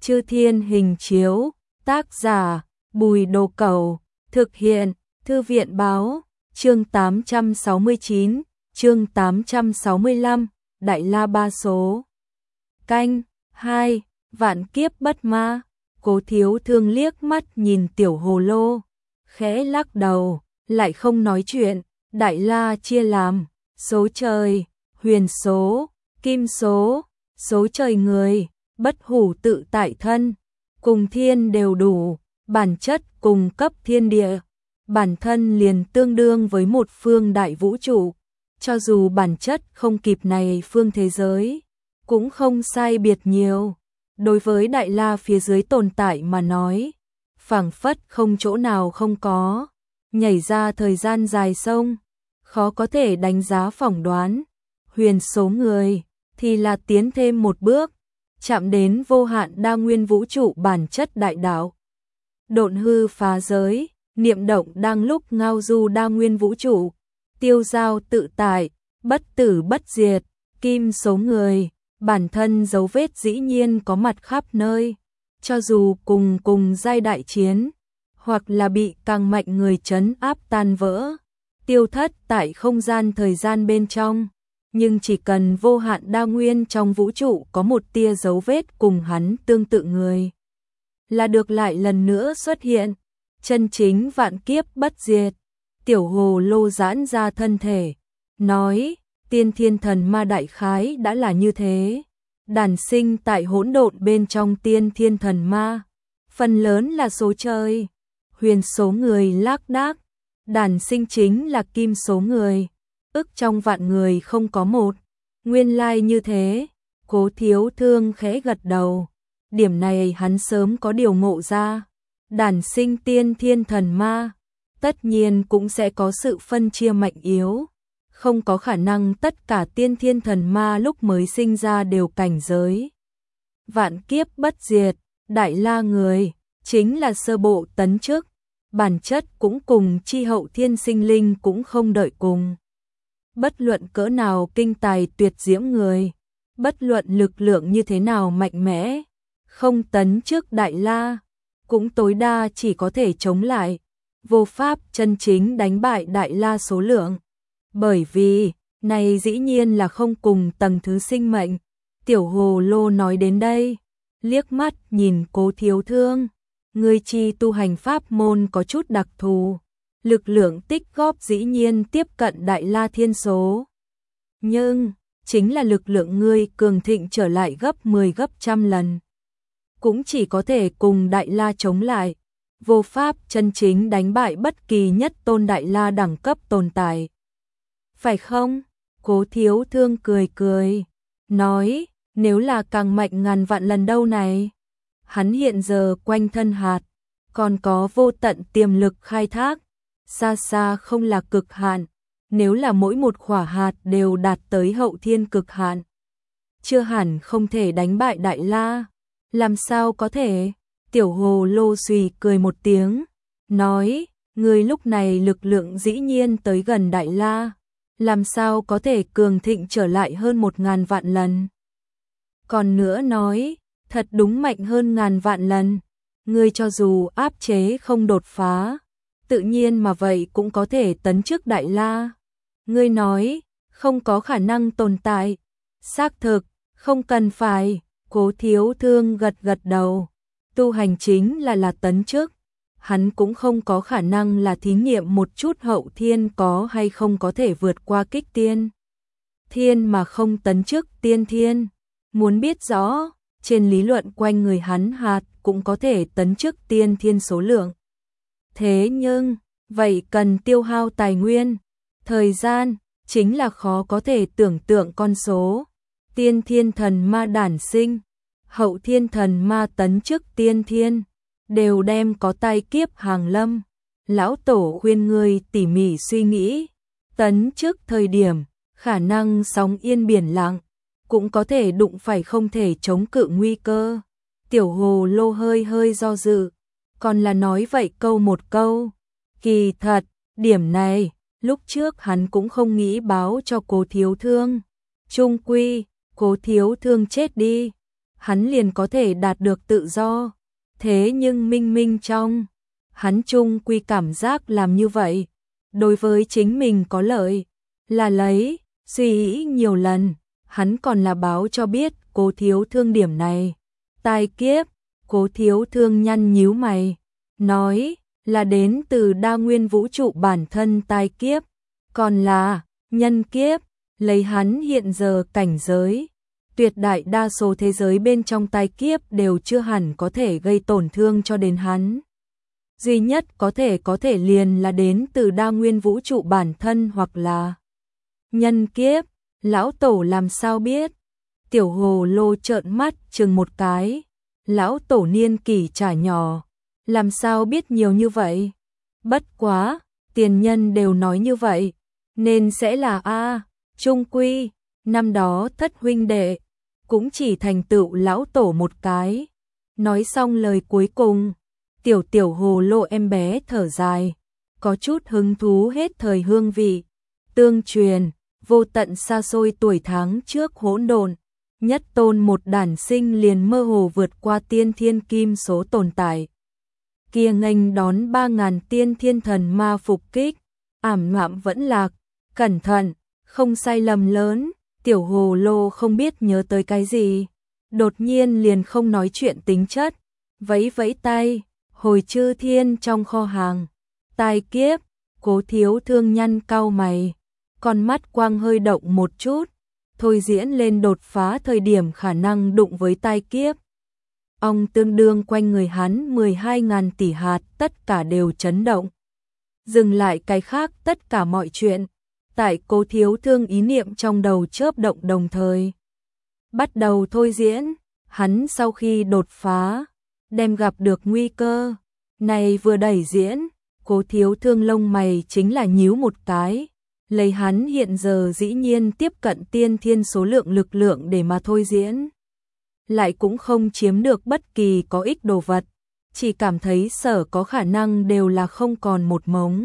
Chư Thiên Hình Chiếu, tác giả Bùi Đồ Cẩu, thực hiện Thư viện Báo, chương 869, chương 865, Đại La Ba Số. Canh 2, Vạn Kiếp Bất Ma. Cố Thiếu Thương liếc mắt nhìn tiểu hồ lô, khẽ lắc đầu, lại không nói chuyện. Đại La chia làm số trời, huyền số, kim số, số trời người, bất hủ tự tại thân, cùng thiên đều đủ, bản chất cùng cấp thiên địa, bản thân liền tương đương với một phương đại vũ trụ, cho dù bản chất không kịp này phương thế giới, cũng không sai biệt nhiều. Đối với Đại La phía dưới tồn tại mà nói, phảng phất không chỗ nào không có, nhảy ra thời gian dài sông, khó có thể đánh giá phỏng đoán. Huyền số người thì là tiến thêm một bước, chạm đến vô hạn đa nguyên vũ trụ bản chất đại đạo. Độn hư phá giới, niệm động đang lúc ngao du đa nguyên vũ trụ, tiêu giao tự tại, bất tử bất diệt. Kim số người, bản thân dấu vết dĩ nhiên có mặt khắp nơi, cho dù cùng giai đại chiến, hoặc là bị càng mạnh người trấn áp tan vỡ, tiêu thất tại không gian thời gian bên trong, nhưng chỉ cần vô hạn đa nguyên trong vũ trụ có một tia dấu vết cùng hắn tương tự người, là được lại lần nữa xuất hiện, chân chính vạn kiếp bất diệt. Tiểu hồ lô giãn ra thân thể, nói, tiên thiên thần ma đại khái đã là như thế, đản sinh tại hỗn độn bên trong tiên thiên thần ma, phần lớn là số trời, huyền số người lác đác, đản sinh chính là kim số người, ức trong vạn người không có một, nguyên lai như thế. Cố Thiếu Thương khẽ gật đầu, điểm này hắn sớm có điều ngộ ra, đản sinh tiên thiên thần ma, tất nhiên cũng sẽ có sự phân chia mạnh yếu, không có khả năng tất cả tiên thiên thần ma lúc mới sinh ra đều cảnh giới vạn kiếp bất diệt. Đại La người chính là sơ bộ tấn chức, bản chất cũng cùng chi hậu thiên sinh linh cũng không đợi cùng. Bất luận cỡ nào kinh tài tuyệt diễm người, bất luận lực lượng như thế nào mạnh mẽ, không tấn trước Đại La, cũng tối đa chỉ có thể chống lại, vô pháp chân chính đánh bại Đại La số lượng. Bởi vì, này dĩ nhiên là không cùng tầng thứ sinh mệnh. Tiểu hồ lô nói đến đây, liếc mắt nhìn Cố Thiếu Thương, người chi tu hành pháp môn có chút đặc thù, lực lượng tích góp dĩ nhiên tiếp cận Đại La thiên số. Nhưng, chính là lực lượng ngươi cường thịnh trở lại gấp 10 gấp trăm lần, cũng chỉ có thể cùng Đại La chống lại, vô pháp chân chính đánh bại bất kỳ nhất tôn Đại La đẳng cấp tồn tại. Phải không? Cố Thiếu Thương cười cười, nói, nếu là càng mạnh ngàn vạn lần đâu này. Hắn hiện giờ quanh thân hạt, còn có vô tận tiềm lực khai thác, xa xa không là cực hạn, nếu là mỗi một quả hạt đều đạt tới hậu thiên cực hạn, chưa hẳn không thể đánh bại Đại La. Làm sao có thể? Tiểu hồ lô xùy cười một tiếng, nói, người lúc này lực lượng dĩ nhiên tới gần Đại La, làm sao có thể cường thịnh trở lại hơn 1000 vạn lần. Còn nữa nói, thật đúng mạnh hơn ngàn vạn lần, ngươi cho dù áp chế không đột phá, tự nhiên mà vậy cũng có thể tấn trước Đại La. Ngươi nói, không có khả năng tồn tại, xác thực, không cần phải. Cố Thiếu Thương gật gật đầu, tu hành chính là tấn trước, hắn cũng không có khả năng là thí nghiệm một chút hậu thiên có hay không có thể vượt qua kích tiên thiên mà không tấn trước tiên thiên. Muốn biết rõ, trên lý luận quanh người hắn hạt cũng có thể tấn trước tiên thiên số lượng. Thế nhưng, vậy cần tiêu hao tài nguyên, thời gian, chính là khó có thể tưởng tượng con số. Tiên thiên thần ma đản sinh, hậu thiên thần ma tấn trước tiên thiên, đều đem có tai kiếp hàng lâm. Lão Tổ khuyên ngươi tỉ mỉ suy nghĩ, tấn trước thời điểm, khả năng sóng yên biển lặng, cũng có thể đụng phải không thể chống cự nguy cơ. Tiểu hồ lô hơi do dự, còn là nói vậy câu một câu. Kỳ thật, điểm này, lúc trước hắn cũng không nghĩ báo cho Cố Thiếu Thương. Chung quy, Cố Thiếu Thương chết đi, hắn liền có thể đạt được tự do. Thế nhưng minh minh trong, hắn chung quy cảm giác làm như vậy, đối với chính mình có lợi, là lấy, suy nghĩ nhiều lần, hắn còn là báo cho biết Cố Thiếu Thương điểm này. Tai kiếp, Cố Thiếu Thương nhăn nhíu mày, nói là đến từ đa nguyên vũ trụ bản thân tai kiếp, còn là nhân kiếp, lấy hắn hiện giờ cảnh giới. Tuyệt đại đa số thế giới bên trong tai kiếp đều chưa hẳn có thể gây tổn thương cho đến hắn. Duy nhất có thể liền là đến từ đa nguyên vũ trụ bản thân hoặc là nhân kiếp, lão tổ làm sao biết? Tiểu hồ lô trợn mắt chừng một cái, lão tổ niên kỷ chả nhỏ, làm sao biết nhiều như vậy? Bất quá, tiền nhân đều nói như vậy, nên sẽ là A, trung quy, năm đó thất huynh đệ, cũng chỉ thành tựu lão tổ một cái. Nói xong lời cuối cùng, tiểu hồ lô em bé thở dài, có chút hứng thú hết thời hương vị, tương truyền, vô tận xa xôi tuổi tháng trước hỗn độn, nhất tôn một đản sinh liền mơ hồ vượt qua tiên thiên kim số tồn tại. Kia nghênh đón 3.000 tiên thiên thần ma phục kích, ảm đạm vẫn lạc, cẩn thận, không sai lầm lớn, tiểu hồ lô không biết nhớ tới cái gì, đột nhiên liền không nói chuyện tính chất, vẫy vẫy tay, hồi chư thiên trong kho hàng. Tai kiếp, Cố Thiếu Thương nhăn cau mày, con mắt quang hơi động một chút, thôi diễn lên đột phá thời điểm khả năng đụng với tai kiếp. Ông tương đương quanh người hắn 12.000 tỷ hạt tất cả đều chấn động. Dừng lại cái khác tất cả mọi chuyện, tại Cố Thiếu Thương ý niệm trong đầu chớp động đồng thời. Bắt đầu thôi diễn, hắn sau khi đột phá, đem gặp được nguy cơ, này vừa đẩy diễn, Cố Thiếu Thương lông mày chính là nhíu một cái, lấy hắn hiện giờ dĩ nhiên tiếp cận tiên thiên số lượng lực lượng để mà thôi diễn. Lại cũng không chiếm được bất kỳ có ích đồ vật, chỉ cảm thấy sở có khả năng đều là không còn một mống.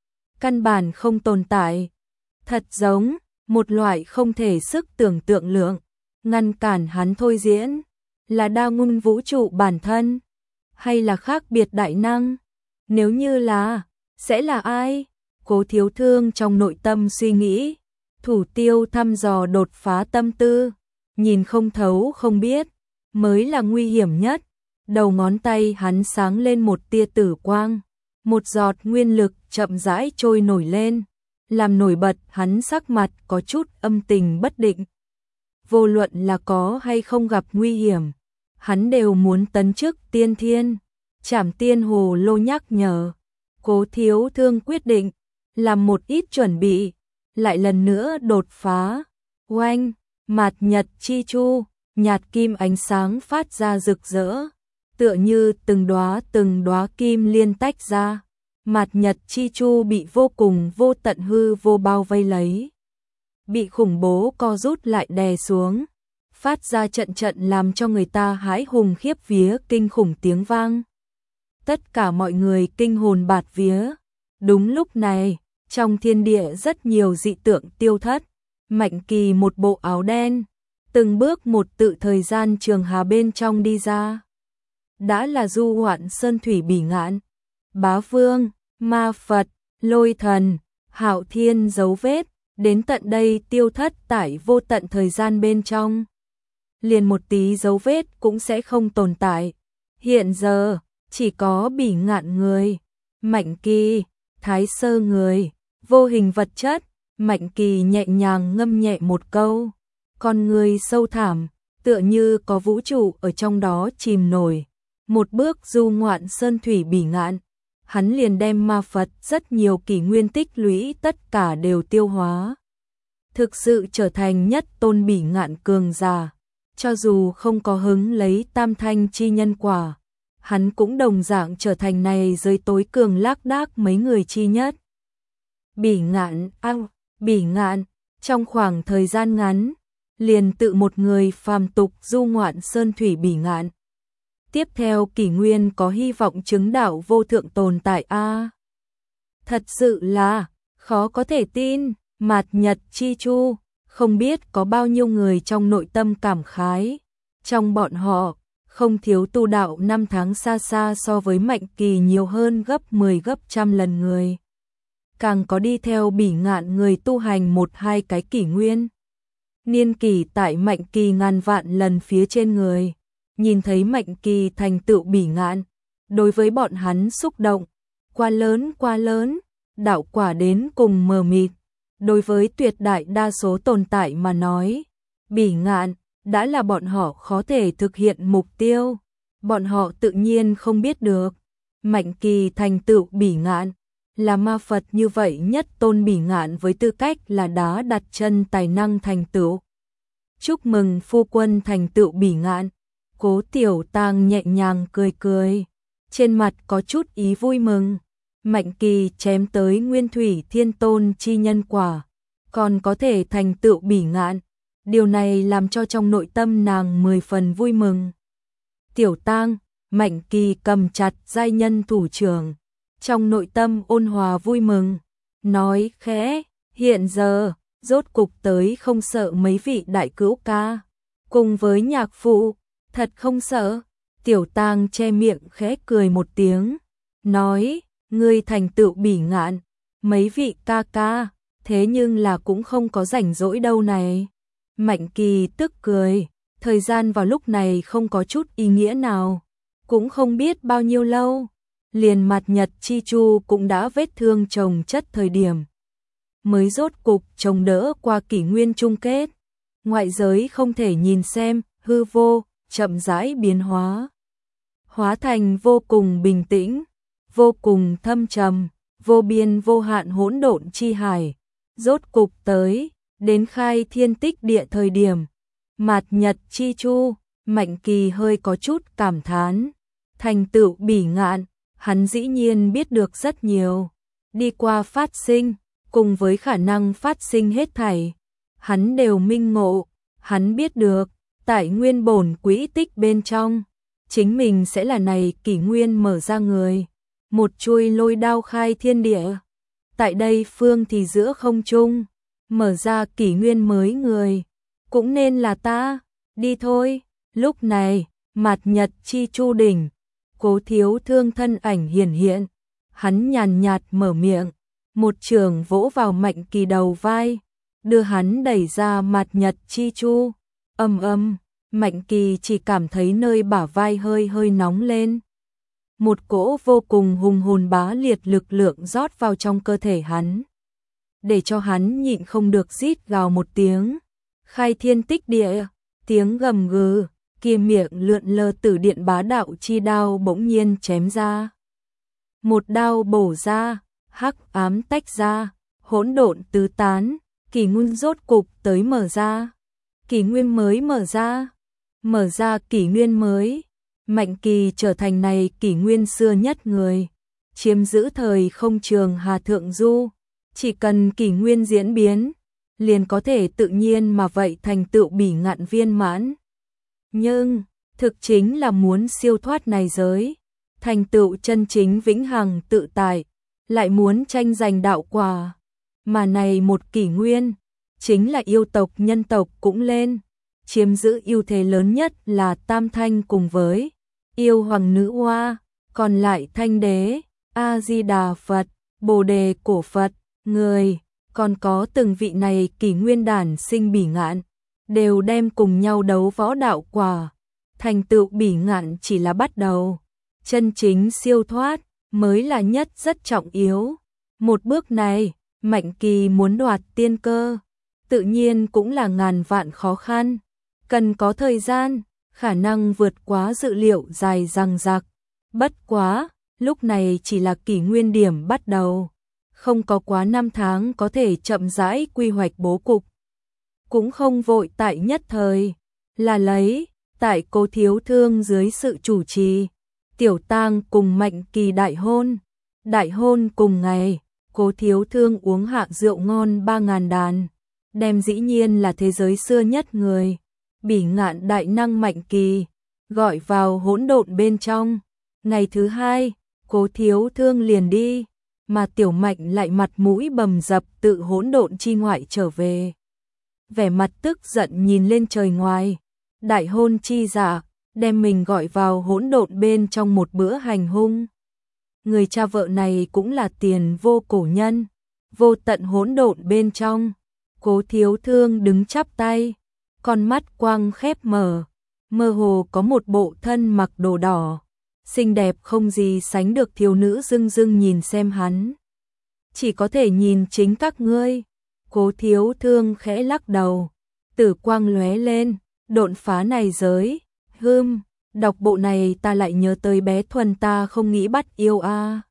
Căn bản không tồn tại, thật giống, một loại không thể sức tưởng tượng lượng, ngăn cản hắn thôi diễn, là đa nguyên vũ trụ bản thân, hay là khác biệt đại năng, nếu như là, sẽ là ai? Cố Thiếu Thương trong nội tâm suy nghĩ, thủ tiêu thăm dò đột phá tâm tư, nhìn không thấu không biết, mới là nguy hiểm nhất. Đầu ngón tay hắn sáng lên một tia tử quang, một giọt nguyên lực chậm rãi trôi nổi lên, làm nổi bật hắn sắc mặt có chút âm tình bất định. Vô luận là có hay không gặp nguy hiểm, hắn đều muốn tấn chức tiên thiên. Trảm Tiên Hồ Lô nhắc nhở, Cố Thiếu Thương quyết định làm một ít chuẩn bị, lại lần nữa đột phá. Oanh, mạt nhật chi chu, nhạt kim ánh sáng phát ra rực rỡ, tựa như từng đóa kim liên tách ra. Mạt nhật chi chu bị vô cùng vô tận hư vô bao vây lấy, bị khủng bố co rút lại đè xuống, phát ra trận trận làm cho người ta hãi hùng khiếp vía kinh khủng tiếng vang. Tất cả mọi người kinh hồn bạt vía. Đúng lúc này, trong thiên địa rất nhiều dị tượng tiêu thất. Mạnh Kỳ một bộ áo đen, từng bước một tự thời gian trường hà bên trong đi ra. Đã là Du Hoạn Sơn Thủy Bỉ Ngạn, Bá Vương, Ma Phật, Lôi Thần, Hạo Thiên dấu vết, đến tận đây tiêu thất tại vô tận thời gian bên trong. Liền một tí dấu vết cũng sẽ không tồn tại. Hiện giờ, chỉ có Bỉ Ngạn người, Mạnh Kỳ, Thái Sơ người, vô hình vật chất. Mạnh Kỳ nhẹ nhàng ngâm nhẹ một câu, con người sâu thẳm, tựa như có vũ trụ ở trong đó chìm nổi. Một bước du ngoạn sơn thủy bỉ ngạn, hắn liền đem ma Phật rất nhiều kỷ nguyên tích lũy tất cả đều tiêu hóa. Thực sự trở thành nhất tôn bỉ ngạn cường giả, cho dù không có hứng lấy tam thanh chi nhân quả, hắn cũng đồng dạng trở thành này giới tối cường lác đác mấy người chi nhất. Bỉ Ngạn, Bỉ Ngạn, trong khoảng thời gian ngắn, liền tự một người phàm tục du ngoạn sơn thủy bỉ ngạn. Tiếp theo kỷ nguyên có hy vọng chứng đạo vô thượng tồn tại a. Thật sự là khó có thể tin, mạt nhật chi chu, không biết có bao nhiêu người trong nội tâm cảm khái. Trong bọn họ, không thiếu tu đạo năm tháng xa xa so với Mạnh Kỳ nhiều hơn gấp 10 gấp trăm lần người. Càng có đi theo Bỉ Ngạn người tu hành 1-2 cái kỷ nguyên. Niên kỷ tại Mạnh Kỳ ngàn vạn lần phía trên người. Nhìn thấy Mạnh Kỳ thành tựu Bỉ Ngạn, đối với bọn hắn xúc động, quá lớn, đạo quả đến cùng mờ mịt. Đối với tuyệt đại đa số tồn tại mà nói, Bỉ Ngạn đã là bọn họ khó thể thực hiện mục tiêu. Bọn họ tự nhiên không biết được, Mạnh Kỳ thành tựu Bỉ Ngạn, là ma Phật như vậy nhất tôn Bỉ Ngạn với tư cách là đá đặt chân tài năng thành tựu. Chúc mừng phu quân thành tựu Bỉ Ngạn. Cố Tiểu Tang nhẹ nhàng cười, trên mặt có chút ý vui mừng. Mạnh Kỳ chém tới Nguyên Thủy Thiên Tôn chi nhân quả, còn có thể thành tựu Bỉ Ngạn. Điều này làm cho trong nội tâm nàng 10 phần vui mừng. Tiểu Tang, Mạnh Kỳ cầm chặt giai nhân thủ trưởng, trong nội tâm ôn hòa vui mừng, nói khẽ, hiện giờ, rốt cục tới không sợ mấy vị đại cữu ca, cùng với nhạc phụ, thật không sợ. Tiểu Tang che miệng khẽ cười một tiếng, nói, ngươi thành tựu Bỉ Ngạn, mấy vị ca ca, thế nhưng là cũng không có rảnh rỗi đâu này. Mạnh Kỳ tức cười, thời gian vào lúc này không có chút ý nghĩa nào, cũng không biết bao nhiêu lâu, liền mặt Nhật Chi Chu cũng đã vết thương chồng chất thời điểm. Mới rốt cục chống đỡ qua kỷ nguyên chung kết, ngoại giới không thể nhìn xem, hư vô, chậm rãi biến hóa. Hóa thành vô cùng bình tĩnh, vô cùng thâm trầm, vô biên vô hạn hỗn độn chi hải, rốt cục tới. Đến khai thiên tích địa thời điểm, mạt Nhật Chi Chu, Mạnh Kỳ hơi có chút cảm thán. Thành tựu Bỉ Ngạn, hắn dĩ nhiên biết được rất nhiều. Đi qua phát sinh, cùng với khả năng phát sinh hết thảy, hắn đều minh ngộ. Hắn biết được, tại nguyên bổn quỹ tích bên trong, chính mình sẽ là này kỷ nguyên mở ra người. Một chuôi lôi đao khai thiên địa. Tại đây phương thì giữa không trung, mở ra kỷ nguyên mới người, cũng nên là ta, đi thôi. Lúc này, mạt Nhật Chi Chu đỉnh, Cố Thiếu Thương thân ảnh hiển hiện, hắn nhàn nhạt mở miệng, một trường vỗ vào Mạnh Kỳ đầu vai, đưa hắn đẩy ra mạt Nhật Chi Chu. Ầm, Mạnh Kỳ chỉ cảm thấy nơi bả vai hơi nóng lên. Một cỗ vô cùng hùng hồn bá liệt lực lượng rót vào trong cơ thể hắn, để cho hắn nhịn không được rít gào một tiếng. Khai thiên tích địa, tiếng gầm gừ, kia miệng lượn lờ tử điện bá đạo chi đao bỗng nhiên chém ra. Một đao bổ ra, hắc ám tách ra, hỗn độn tứ tán, kỷ nguyên rốt cục tới mở ra. Kỷ nguyên mới mở ra kỷ nguyên mới. Mạnh Kỳ trở thành này kỷ nguyên xưa nhất người, chiếm giữ thời không trường Hà Thượng Du. Chỉ cần kỷ nguyên diễn biến, liền có thể tự nhiên mà vậy thành tựu Bỉ Ngạn viên mãn. Nhưng, thực chính là muốn siêu thoát này giới, thành tựu chân chính vĩnh hằng tự tại, lại muốn tranh giành đạo quả. Mà này một kỷ nguyên, chính là yêu tộc nhân tộc cũng lên, chiếm giữ ưu thế lớn nhất là Tam Thanh cùng với yêu hoàng nữ hoa, còn lại Thanh Đế, A-di-đà Phật, Bồ Đề cổ Phật, người, còn có từng vị này kỷ nguyên đản sinh Bỉ Ngạn, đều đem cùng nhau đấu võ đạo quả. Thành tựu Bỉ Ngạn chỉ là bắt đầu, chân chính siêu thoát mới là nhất rất trọng yếu. Một bước này, Mạnh Kỳ muốn đoạt tiên cơ, tự nhiên cũng là ngàn vạn khó khăn, cần có thời gian, khả năng vượt quá dự liệu dài dằng dặc. Bất quá, lúc này chỉ là kỷ nguyên điểm bắt đầu, không có quá 5 tháng có thể chậm rãi quy hoạch bố cục. Cũng không vội tại nhất thời, là lấy, tại Cố Thiếu Thương dưới sự chủ trì, Tiểu Tang cùng Mạnh Kỳ đại hôn. Đại hôn cùng ngày, Cố Thiếu Thương uống hạ rượu ngon 3.000 đàn, đem dĩ nhiên là thế giới xưa nhất người, Bỉ Ngạn đại năng Mạnh Kỳ, gọi vào hỗn độn bên trong. Ngày thứ hai, Cố Thiếu Thương liền đi, mà Tiểu Mạnh lại mặt mũi bầm dập tự hỗn độn chi ngoại trở về. Vẻ mặt tức giận nhìn lên trời ngoài, đại hôn chi giả, đem mình gọi vào hỗn độn bên trong một bữa hành hung. Người cha vợ này cũng là tiền vô cổ nhân, vô tận hỗn độn bên trong. Cố Thiếu Thương đứng chắp tay, con mắt quang khép mở, mơ hồ có một bộ thân mặc đồ đỏ, xinh đẹp không gì sánh được thiếu nữ dưng dưng nhìn xem hắn. Chỉ có thể nhìn chính các ngươi. Cố Thiếu Thương khẽ lắc đầu, tử quang lóe lên, độn phá này giới. Đọc bộ này ta lại nhớ tới bé Thuần ta không nghĩ bắt yêu a.